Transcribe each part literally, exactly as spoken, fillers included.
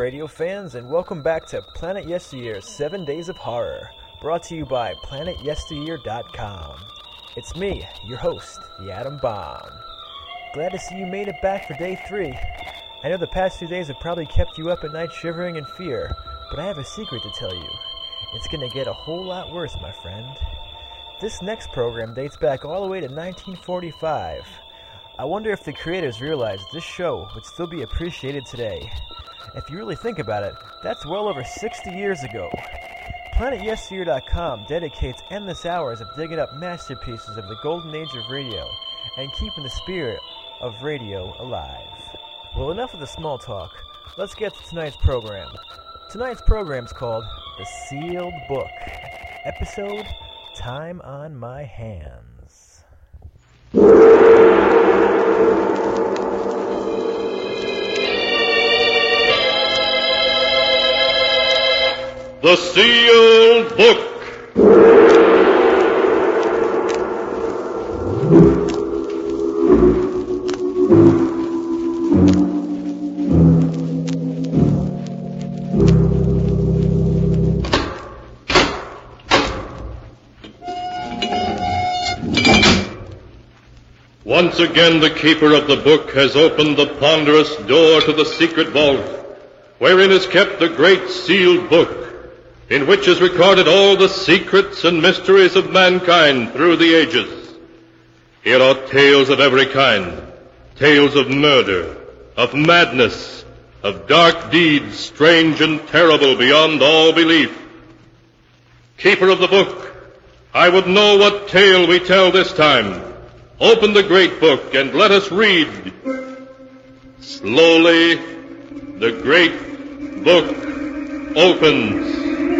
radio fans, and welcome back to Planet Yesteryear's seven Days of Horror, brought to you by planet yesteryear dot com. It's me, your host, the Atom Bomb. Glad to see you made it back for day three. I know the past few days have probably kept you up at night shivering in fear, but I have a secret to tell you. It's gonna get a whole lot worse, my friend. This next program dates back all the way to nineteen forty-five. I wonder if the creators realized this show would still be appreciated today. If you really think about it, that's well over sixty years ago. planet yesteryear dot com dedicates endless hours of digging up masterpieces of the golden age of radio and keeping the spirit of radio alive. Well, enough of the small talk. Let's get to tonight's program. Tonight's program's called The Sealed Book. Episode, Time on My Hands. The Sealed Book. Once again, the keeper of the book has opened the ponderous door to the secret vault, wherein is kept the great sealed book, in which is recorded all the secrets and mysteries of mankind through the ages. Here are tales of every kind, tales of murder, of madness, of dark deeds strange and terrible beyond all belief. Keeper of the book, I would know what tale we tell this time. Open the great book and let us read. Slowly, the great book opens.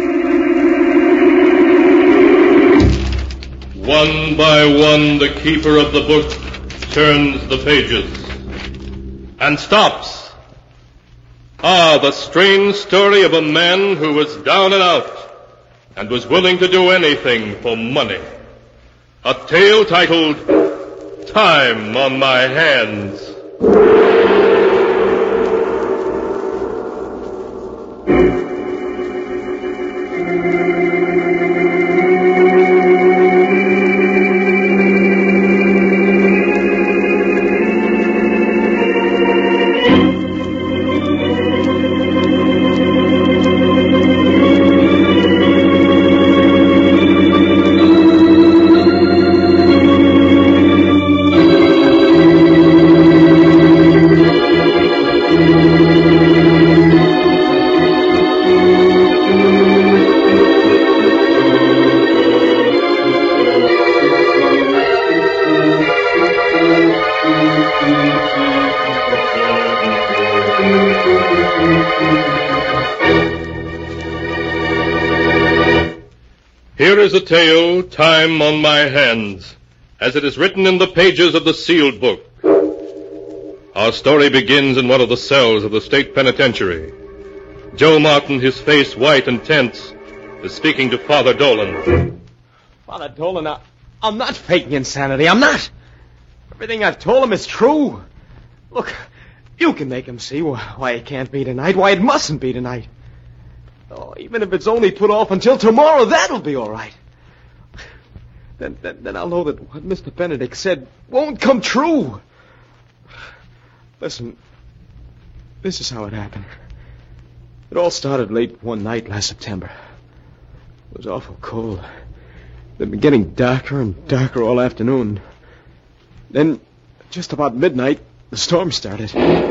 One by one, the keeper of the book turns the pages and stops. Ah, the strange story of a man who was down and out and was willing to do anything for money. A tale titled Time on My Hands. Here is a tale, Time on My Hands, as it is written in the pages of the sealed book. Our story begins in one of the cells of the state penitentiary. Joe Martin, his face white and tense, is speaking to Father Dolan. Father Dolan, I, I'm not faking insanity. I'm not. Everything I've told him is true. Look, you can make him see why it can't be tonight, why it mustn't be tonight. Oh, even if it's only put off until tomorrow, that'll be all right. Then, then, then I'll know that what Mister Benedict said won't come true. Listen, this is how it happened. It all started late one night last September. It was awful cold. It had been getting darker and darker all afternoon. Then, just about midnight, the storm started.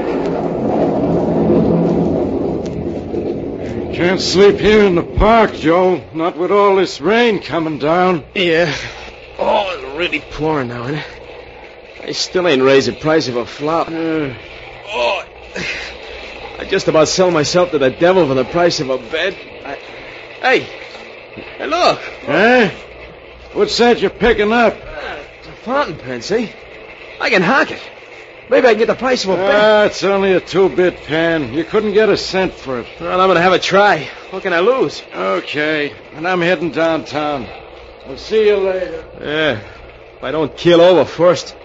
Can't sleep here in the park, Joe. Not with all this rain coming down. Yeah. Oh, it's really pouring now, isn't it? I still ain't raised the price of a flower. Uh, oh, I just about sell myself to the devil for the price of a bed. I... Hey, hey, look. Eh? What's that you're picking up? Uh, it's a fountain pen, see? I can hock it. Maybe I can get the price of a bed. Ah, it's only a two-bit pen. You couldn't get a cent for it. Well, I'm going to have a try. What can I lose? Okay, and I'm heading downtown. I'll see you later. Yeah, if I don't keel over first.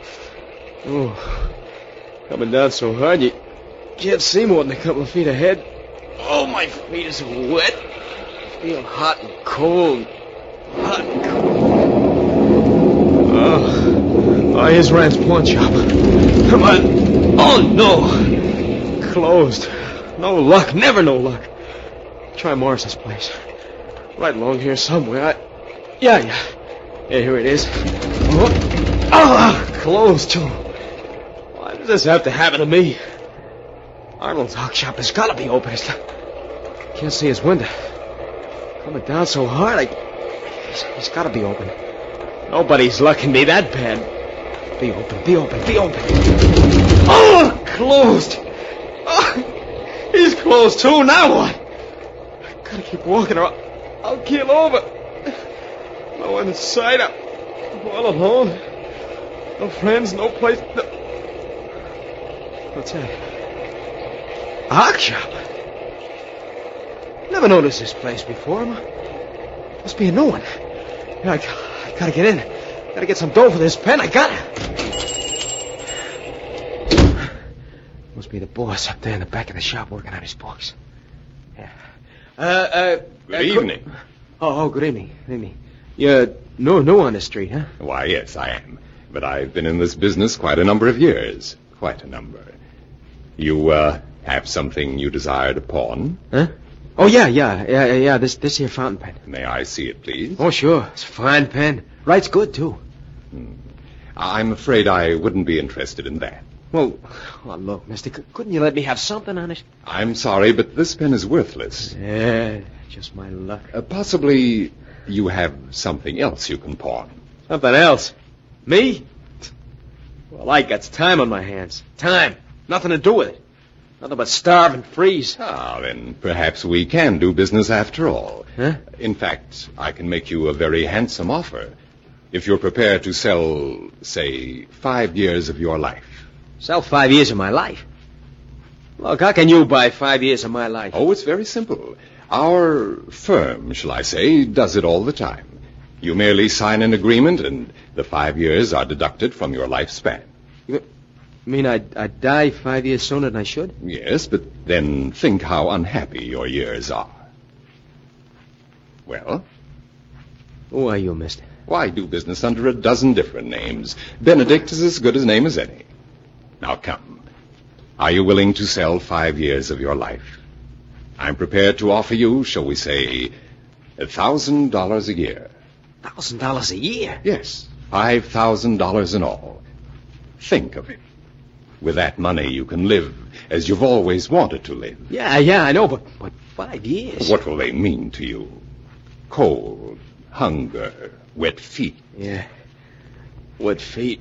Oh, coming down so hard, you can't see more than a couple of feet ahead. Oh, my feet is wet. I feel hot and cold. Hot and cold. Oh, oh here's Rand's pawn shop. Come on. Oh, no. Closed. No luck. Never no luck. Try Morris's place. Right along here somewhere. I... Yeah, yeah. Yeah, here it is. Oh, oh, closed, too. Why does this have to happen to me? Arnold's hawk shop has got to be open. It's not... Can't see his window. Coming down so hard, I... He's, he's got to be open. Nobody's lucking me that bad. Be open, be open, be open. Oh, closed. Oh, he's closed, too. Now what? I gotta keep walking or I'll, I'll keel over. No one in sight. I'm all alone. No friends, no place. No... What's that? A hawk shop? Never noticed this place before. Must be a new one. I, I gotta get in. Gotta get some dough for this pen. I gotta. Must be the boss up there in the back of the shop working on his books. Yeah. Uh, uh... Good uh, evening. Good... Oh, oh, good evening. Good evening. You're new, new on the street, huh? Why, yes, I am. But I've been in this business quite a number of years. Quite a number. You, uh, have something you desire to pawn? Huh? Oh, yeah, yeah, yeah, yeah, this this here fountain pen. May I see it, please? Oh, sure. It's a fine pen. Writes good, too. Hmm. I'm afraid I wouldn't be interested in that. Well, well look, mister, c- couldn't you let me have something on it? I'm sorry, but this pen is worthless. Yeah, just my luck. Uh, possibly you have something else you can pawn. Something else? Me? Well, I got time on my hands. Time. Nothing to do with it. Nothing but starve and freeze. Ah, then perhaps we can do business after all. Huh? In fact, I can make you a very handsome offer. If you're prepared to sell, say, five years of your life. Sell five years of my life? Look, how can you buy five years of my life? Oh, it's very simple. Our firm, shall I say, does it all the time. You merely sign an agreement, and the five years are deducted from your lifespan. You mean I'd, I'd die five years sooner than I should? Yes, but then think how unhappy your years are. Well? Who are you, mister? Why do business under a dozen different names? Benedict is as good a name as any. Now come. Are you willing to sell five years of your life? I'm prepared to offer you, shall we say, a thousand dollars a year. Thousand dollars a year? Yes, five thousand dollars in all. Think of it. With that money, you can live as you've always wanted to live. Yeah, yeah, I know, but, but five years? What will they mean to you? Cold, hunger, wet feet. Yeah, wet feet.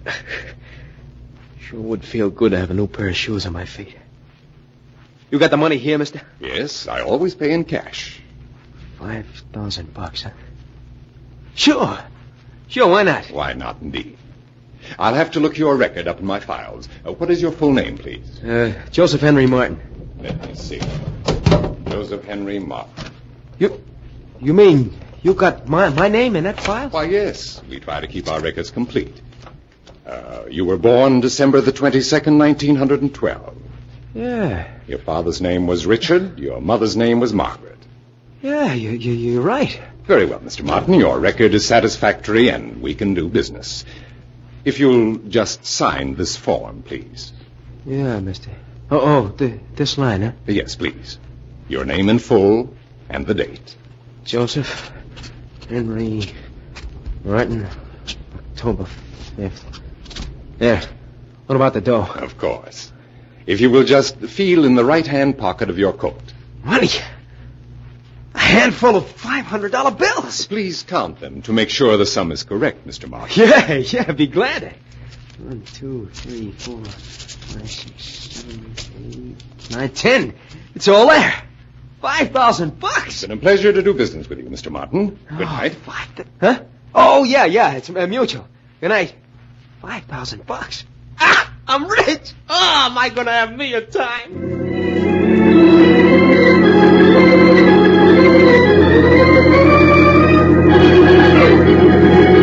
Sure would feel good to have a new pair of shoes on my feet. You got the money here, mister? Yes, I always pay in cash. Five thousand bucks, huh? Sure. Sure, why not? Why not, indeed? I'll have to look your record up in my files. Uh, what is your full name, please? Uh, Joseph Henry Martin. Let me see. Joseph Henry Martin. You, you mean you got my, my name in that file? Why, yes. We try to keep our records complete. Uh, you were born December the twenty-second, nineteen twelve. Yeah. Your father's name was Richard. Your mother's name was Margaret. Yeah, you, you, you're right. Very well, Mister Martin. Your record is satisfactory, and we can do business. If you'll just sign this form, please. Yeah, mister. Oh, oh, the, this line, huh? Yes, please. Your name in full and the date. Joseph Henry Martin, October fifth. There. What about the dough? Of course. If you will just feel in the right-hand pocket of your coat. Money? A handful of five hundred dollar bills. Please count them to make sure the sum is correct, Mister Martin. Yeah, yeah, I'd be glad to. One, two, three, four, five, six, seven, eight, nine, ten. It's all there. Five thousand bucks. It's been a pleasure to do business with you, Mister Martin. Good oh, night. Five th- huh? Oh, yeah, yeah, it's uh, mutual. Good night. Five thousand bucks. Ah, I'm rich. Oh, am I going to have me a time?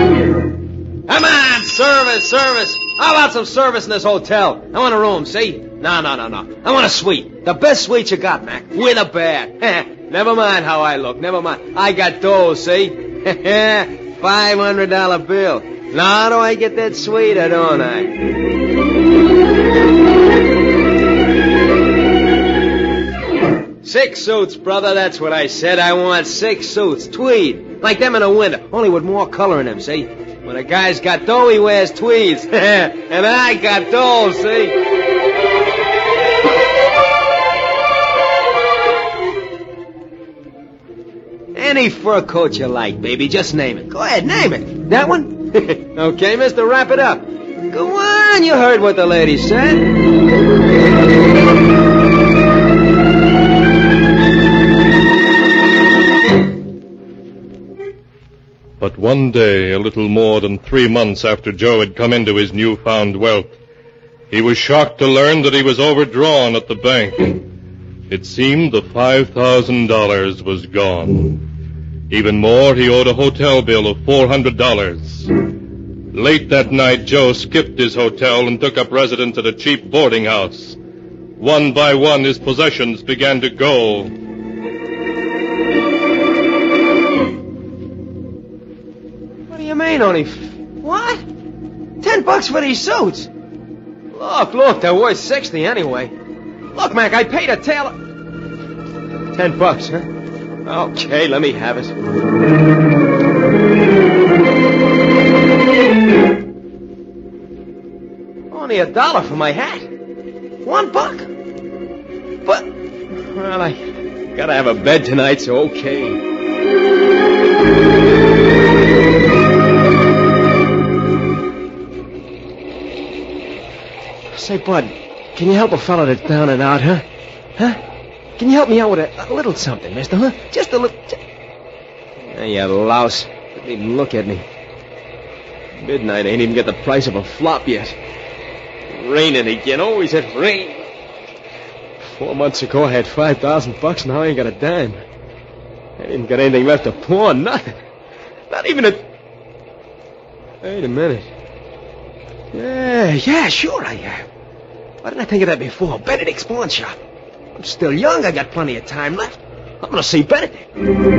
Come on, service, service. How about some service in this hotel? I want a room, see? No, no, no, no. I want a suite. The best suite you got, Mac. With a bed. Never mind how I look. Never mind. I got those, see? five hundred dollar bill. Now do I get that suite or don't I? Six suits, brother. That's what I said. I want six suits. Tweed. Like them in the winter. Only with more color in them, see? When a guy's got dough, he wears tweeds. And I got dough, see? Any fur coat you like, baby. Just name it. Go ahead, name it. That one? Okay, mister, wrap it up. Go on, you heard what the lady said. But one day, a little more than three months after Joe had come into his newfound wealth, he was shocked to learn that he was overdrawn at the bank. It seemed the five thousand dollars was gone. Even more, he owed a hotel bill of four hundred dollars. Late that night, Joe skipped his hotel and took up residence at a cheap boarding house. One by one, his possessions began to go. What do you mean, only... F- what? Ten bucks for these suits? Look, look, they're worth sixty anyway. Look, Mac, I paid a tailor... Ten bucks, huh? Okay, let me have it. Only a dollar for my hat. One buck. But, well, I gotta have a bed tonight, so okay. Say, Bud, can you help a fella that's down and out, huh? Huh? Can you help me out with a, a little something, mister, huh? Just a little... Yeah, you louse. Didn't even look at me. Midnight ain't even got the price of a flop yet. Raining again. Always had rain. Four months ago, I had five thousand bucks. Now I ain't got a dime. I ain't even got anything left to pawn. Nothing. Not even a... Wait a minute. Yeah, yeah, sure I am. Why didn't I think of that before? Benedict's pawn shop. I'm still young. I got plenty of time left. I'm going to see Benedict.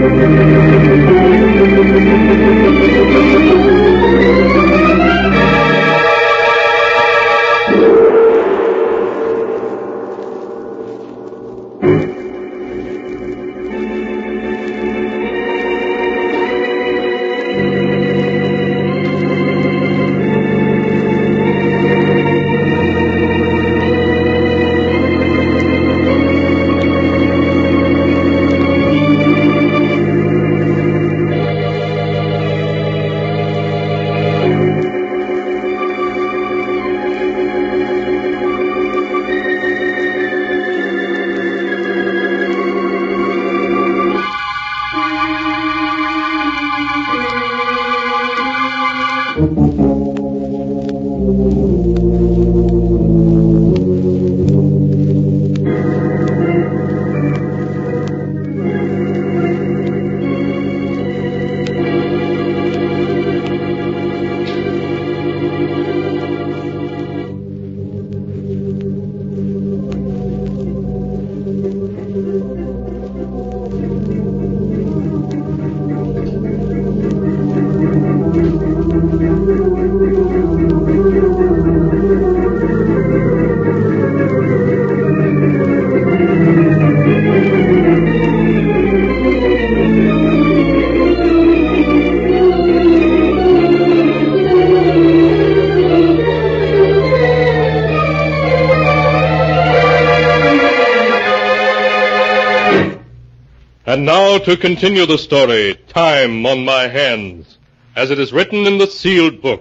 And now to continue the story, Time on My Hands, as it is written in the sealed book.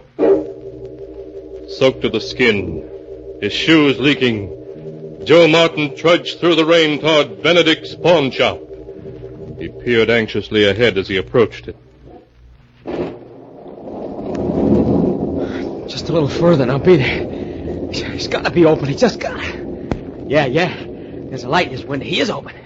Soaked to the skin, his shoes leaking, Joe Martin trudged through the rain toward Benedict's pawn shop. He peered anxiously ahead as he approached it. Just a little further and I'll be there. He's got to be open. He just got to. Yeah, yeah. There's a light in his window. He is open.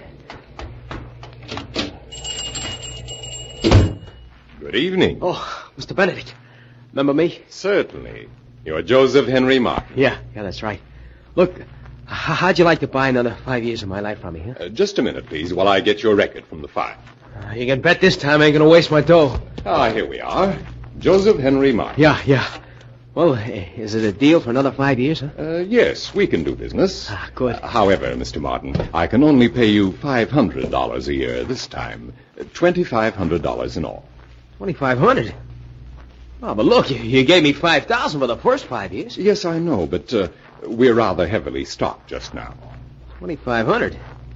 Good evening. Oh, Mister Benedict. Remember me? Certainly. You're Joseph Henry Martin. Yeah, yeah, that's right. Look, H- how'd you like to buy another five years of my life from me, huh? Uh, just a minute, please, while I get your record from the file. Uh, you can bet this time I ain't gonna waste my dough. Ah, here we are. Joseph Henry Martin. Yeah, yeah. Well, eh, is it a deal for another five years, huh? Uh, yes, we can do business. Ah, good. Uh, however, Mister Martin, I can only pay you five hundred dollars a year this time. Uh, twenty-five hundred dollars in all. twenty-five hundred. Oh, but look, you, you gave me five thousand for the first five years. Yes, I know, but uh, we're rather heavily stocked just now. twenty-five hundred.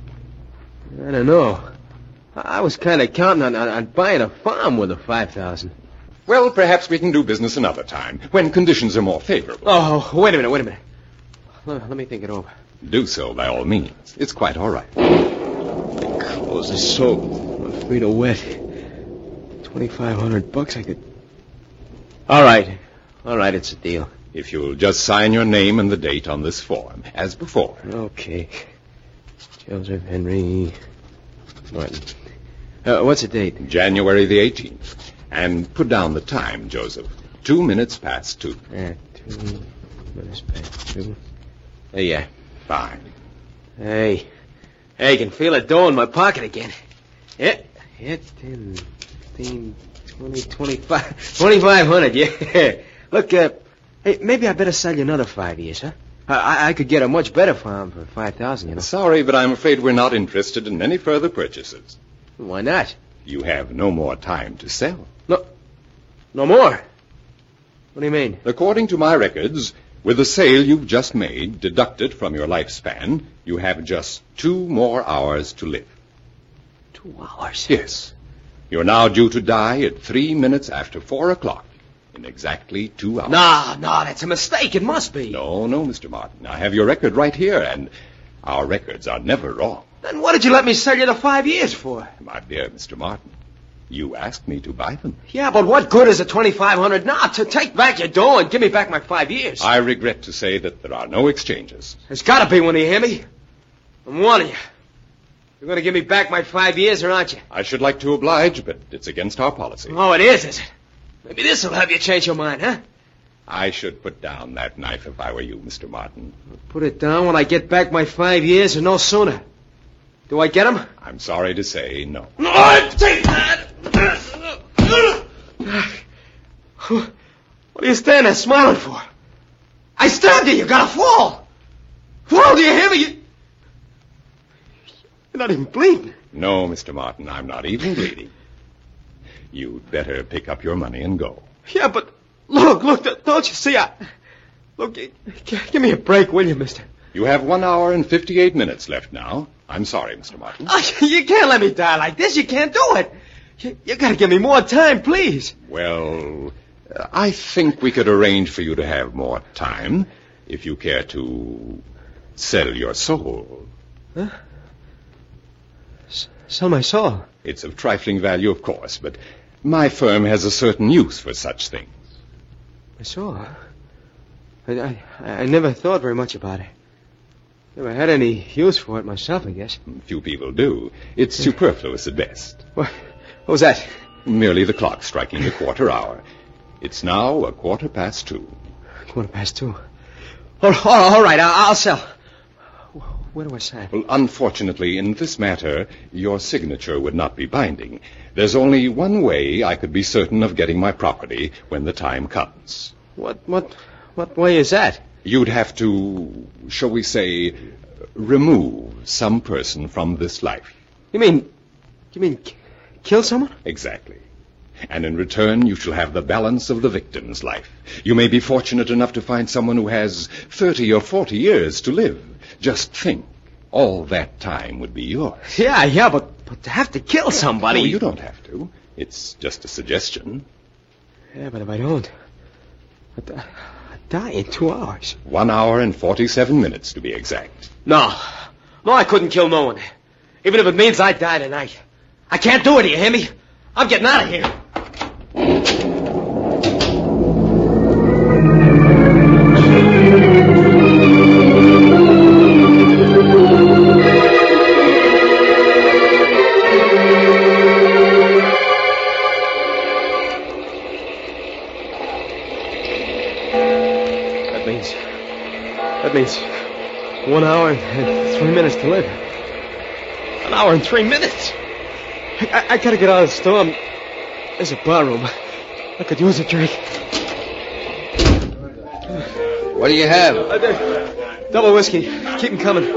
I don't know. I, I was kind of counting on, on, on buying a farm with the five thousand. Well, perhaps we can do business another time, when conditions are more favorable. Oh, wait a minute, wait a minute. Let, let me think it over. Do so, by all means. It's quite all right. Clothes are soaked. My feet are wet. Twenty-five hundred bucks I could... All right. All right, it's a deal. If you'll just sign your name and the date on this form, as before. Okay. Joseph Henry Martin. Uh, what's the date? January the eighteenth. And put down the time, Joseph. Two minutes past two. Uh, two minutes past two. Uh, yeah. Fine. Hey. Hey, I can feel it dough in my pocket again. Yeah. Yeah, ten, fifteen, twenty, twenty-five. twenty-five hundred, yeah. Look, uh, hey, maybe I better sell you another five years, huh? I, I could get a much better farm for five thousand, you know. Sorry, but I'm afraid we're not interested in any further purchases. Why not? You have no more time to sell. No. No more? What do you mean? According to my records, with the sale you've just made, deducted from your lifespan, you have just two more hours to live. Two hours? Yes. You're now due to die at three minutes after four o'clock. In exactly two hours. No, no, that's a mistake. It must be. No, no, Mister Martin. I have your record right here, and our records are never wrong. Then what did you let me sell you the five years for? My dear Mister Martin, you asked me to buy them. Yeah, but what good is a twenty-five hundred now? To take back your dough and give me back my five years. I regret to say that there are no exchanges. There's got to be one, you hear me? I'm warning you. You're going to give me back my five years, or aren't you? I should like to oblige, but it's against our policy. Oh, it is, is it? Maybe this will have you change your mind, huh? I should put down that knife if I were you, Mister Martin. Put it down when I get back my five years or no sooner. Do I get them? I'm sorry to say no. No, take that! What are you standing there smiling for? I stabbed you. You gotta fall. Fall, do you hear me? You... You're not even bleeding. No, Mister Martin, I'm not even bleeding. You'd better pick up your money and go. Yeah, but look, look, don't you see? I... Look, g- g- give me a break, will you, mister? You have one hour and fifty-eight minutes left now. I'm sorry, Mister Martin. Oh, you can't let me die like this. You can't do it. You, you gotta give me more time, please. Well, uh, I think we could arrange for you to have more time if you care to sell your soul. Huh? S- sell my soul? It's of trifling value, of course, but my firm has a certain use for such things. My soul? I, I, I never thought very much about it. Never had any use for it myself, I guess. Few people do. It's superfluous at best. What, what was that? Merely the clock striking the quarter hour. It's now a quarter past two. Quarter past two. All, all, all right, I'll, I'll sell. Where do I sign? Well, unfortunately, in this matter, your signature would not be binding. There's only one way I could be certain of getting my property when the time comes. What, what, what way is that? You'd have to, shall we say, remove some person from this life. You mean, you mean k- kill someone? Exactly. And in return, you shall have the balance of the victim's life. You may be fortunate enough to find someone who has thirty or forty years to live. Just think, all that time would be yours. Yeah, yeah, but, but to have to kill somebody... No, you don't have to. It's just a suggestion. Yeah, but if I don't, I'd, I'd die in two hours. One hour and forty-seven minutes, to be exact. No. No, I couldn't kill no one. Even if it means I die tonight. I can't do it, do you hear me? I'm getting out of here. That means... That means... One hour and three minutes to live. An hour and three minutes? I, I, I gotta get out of the storm. There's a bar room. I could use a drink. What do you have? Uh, double whiskey. Keep 'em coming.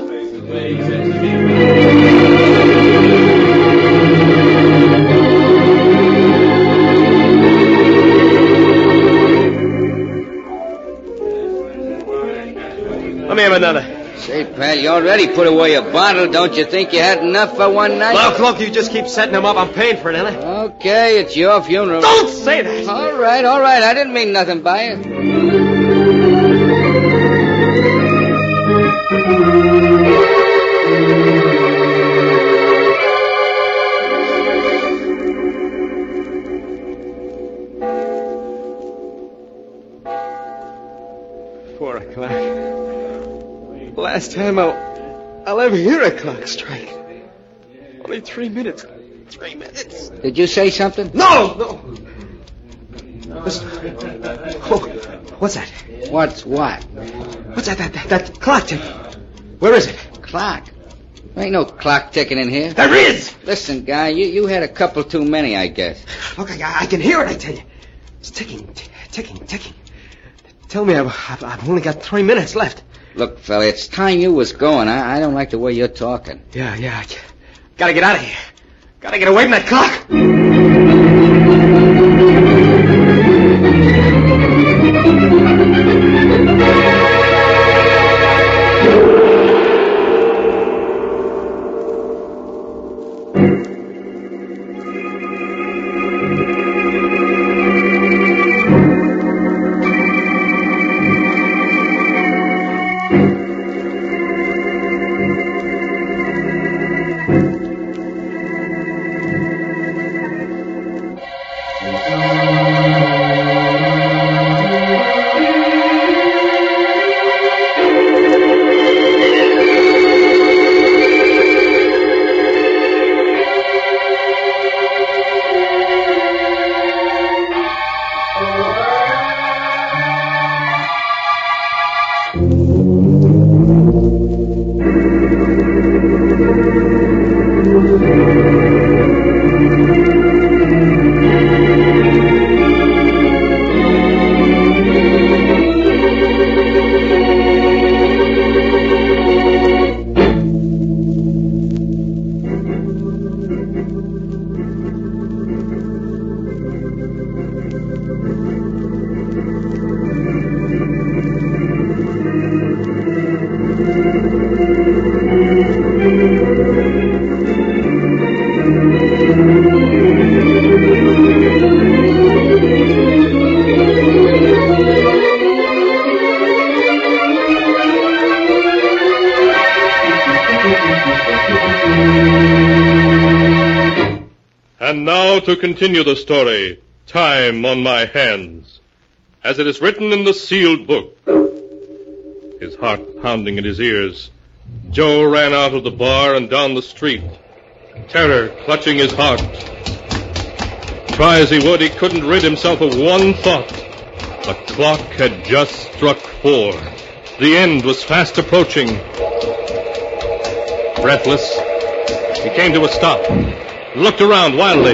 Let me have another. Say, pal, you already put away a bottle. Don't you think you had enough for one night? Look, look, you just keep setting them up. I'm paying for it, ain't I? Okay, it's your funeral. Don't say that! All right, all right. I didn't mean nothing by it. Four o'clock. Last time I'll, I'll ever hear a clock strike. Only three minutes. Three minutes. Did you say something? No, no. Listen. Oh, what's that? What's what? What's that? That, that, that clock ticking. Where is it? Clock. There ain't no clock ticking in here. There is! Listen, guy, you, you had a couple too many, I guess. Look, I, I can hear it, I tell you. It's ticking, t- ticking, ticking. Tell me I've, I've, I've only got three minutes left. Look, fella, it's time you was going. I, I don't like the way you're talking. Yeah, yeah. I gotta get out of here. Gotta get away from that clock. And now to continue the story, Time on My Hands, as it is written in the sealed book. His heart pounding in his ears, Joe ran out of the bar and down the street, terror clutching his heart. Try as he would, he couldn't rid himself of one thought. The clock had just struck four. The end was fast approaching. Breathless, he came to a stop, looked around wildly.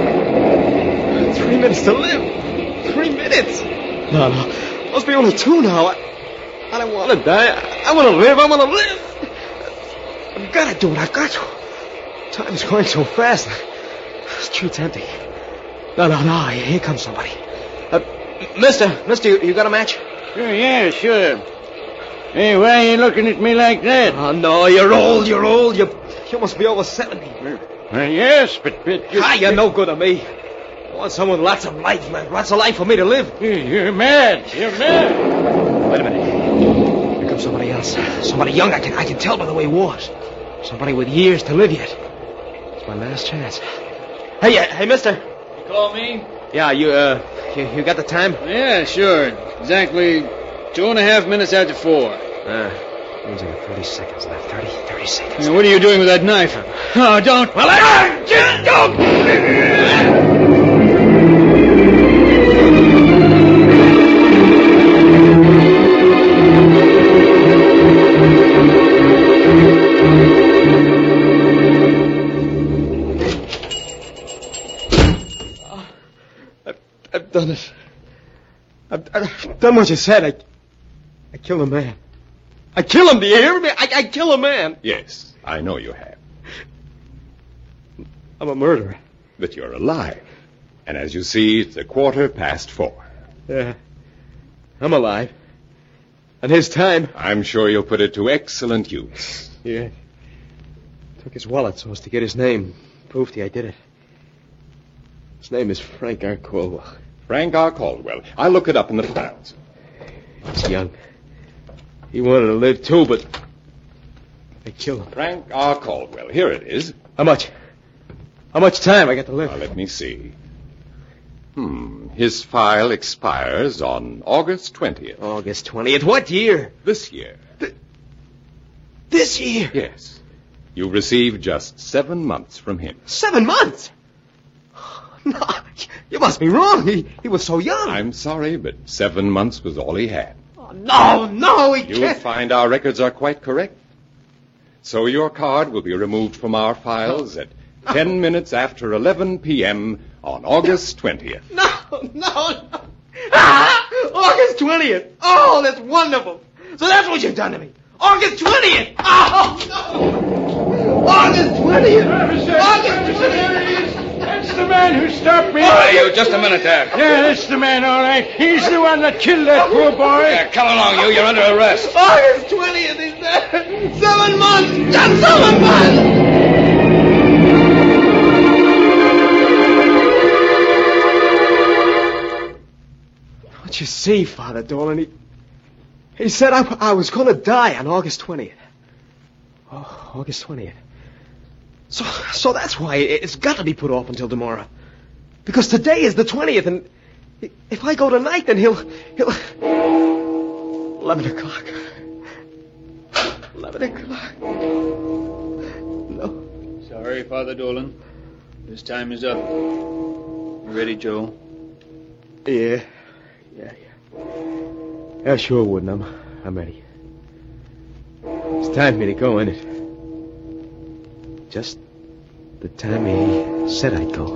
Three minutes to live. Three minutes. No, no. Must be only two now. I, I don't want to die. I, I want to live. I want to live. I've got to do it. I've got to. Time's going so fast. The street's empty. No, no, no. Here comes somebody. Uh, mister, mister, you, you got a match? Sure, yeah, sure. Hey, why are you looking at me like that? Oh, no, you're old. You're old. You, you must be over seventy. Well, yes, but... but Ah, you're no good to me. I want someone with lots of life, man. Lots of life for me to live. You're mad. You're mad. Wait a minute. Here comes somebody else. Somebody young. I can I can tell by the way he walks. Somebody with years to live yet. It's my last chance. Hey, uh, hey, mister. You call me? Yeah, you, uh, you, you got the time? Yeah, sure. Exactly two and a half minutes after four. Uh, means I got thirty seconds left. thirty, thirty seconds. Now, what are you doing with that knife? Oh, don't. Well, I... Just don't. I've done it. I've, I've done what you said. I, I killed a man. I kill him, do you hear me? I, I kill a man. Yes, I know you have. I'm a murderer. But you're alive. And as you see, it's a quarter past four. Yeah, I'm alive. And his time... I'm sure you'll put it to excellent use. Yeah. Took his wallet so as to get his name. Proved I did it. His name is Frank R. Caldwell. Frank R. Caldwell. I'll look it up in the files. He's young. He wanted to live, too, but they killed him. Frank R. Caldwell. Here it is. How much? How much time I got to live? Now, let me see. Hmm. His file expires on August twentieth. August twentieth? What year? This year. Th- this year? Yes. You received just seven months from him. Seven months? No, you must be wrong. He, he was so young. I'm sorry, but seven months was all he had. Oh, no, no, he You'll can't. find our records are quite correct. So your card will be removed from our files at ten minutes after eleven p.m. on August twentieth. No, no, no. Ah, August twentieth. Oh, that's wonderful. So that's what you've done to me. August twentieth. Oh, no. August twentieth. August twentieth. That's the man who stopped me. Hey, you, just a minute there. Yeah, that's the man, all right. He's the one that killed that poor boy. Yeah, come along, you. You're under arrest. August twentieth is there. Seven months. Just seven months. Don't you see, Father Dolan? He, he said I, I was going to die on August twentieth. Oh, August twentieth. So, so that's why it's got to be put off until tomorrow. Because today is the twentieth, and if I go tonight, then he'll... he'll... Eleven o'clock. Eleven o'clock. No. Sorry, Father Dolan. This time is up. You ready, Joe? Yeah. Yeah, yeah. Yeah, sure, Wooden. I'm, I'm ready. It's time for me to go, isn't it? Just the time he said I'd go.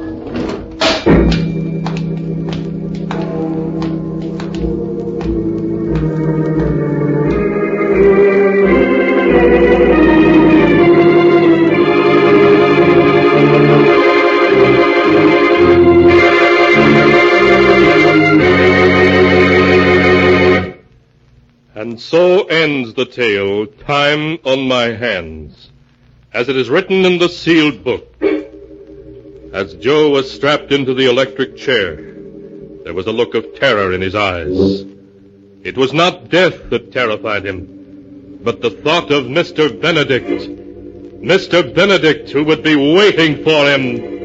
And so ends the tale, Time on My Hands, as it is written in the sealed book. As Joe was strapped into the electric chair, there was a look of terror in his eyes. It was not death that terrified him, but the thought of Mister Benedict. Mister Benedict, who would be waiting for him.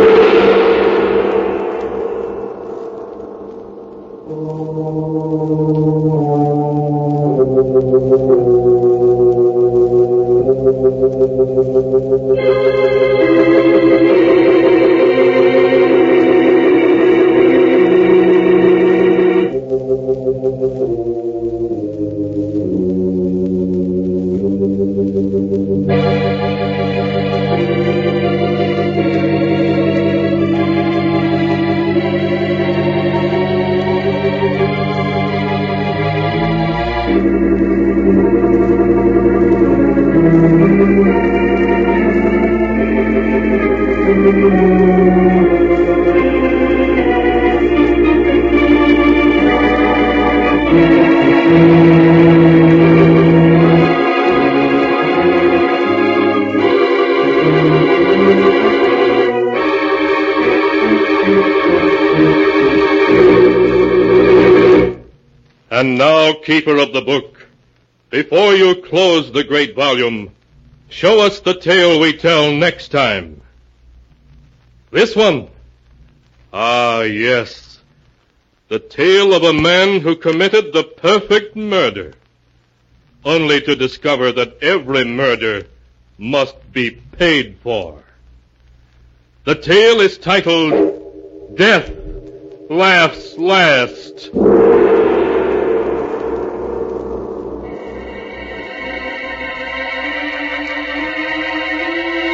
And now, keeper of the book, before you close the great volume, show us the tale we tell next time. This one. Ah, yes. The tale of a man who committed the perfect murder, only to discover that every murder must be paid for. The tale is titled, Death Laughs Last.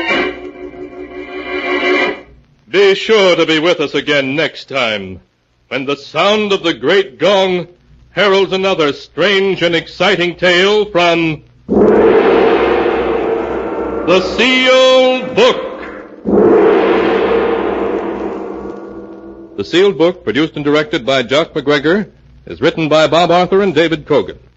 Be sure to be with us again next time when the sound of the great gong heralds another strange and exciting tale from The Sealed Book. The Sealed Book, produced and directed by Jock McGregor, is written by Bob Arthur and David Cogan.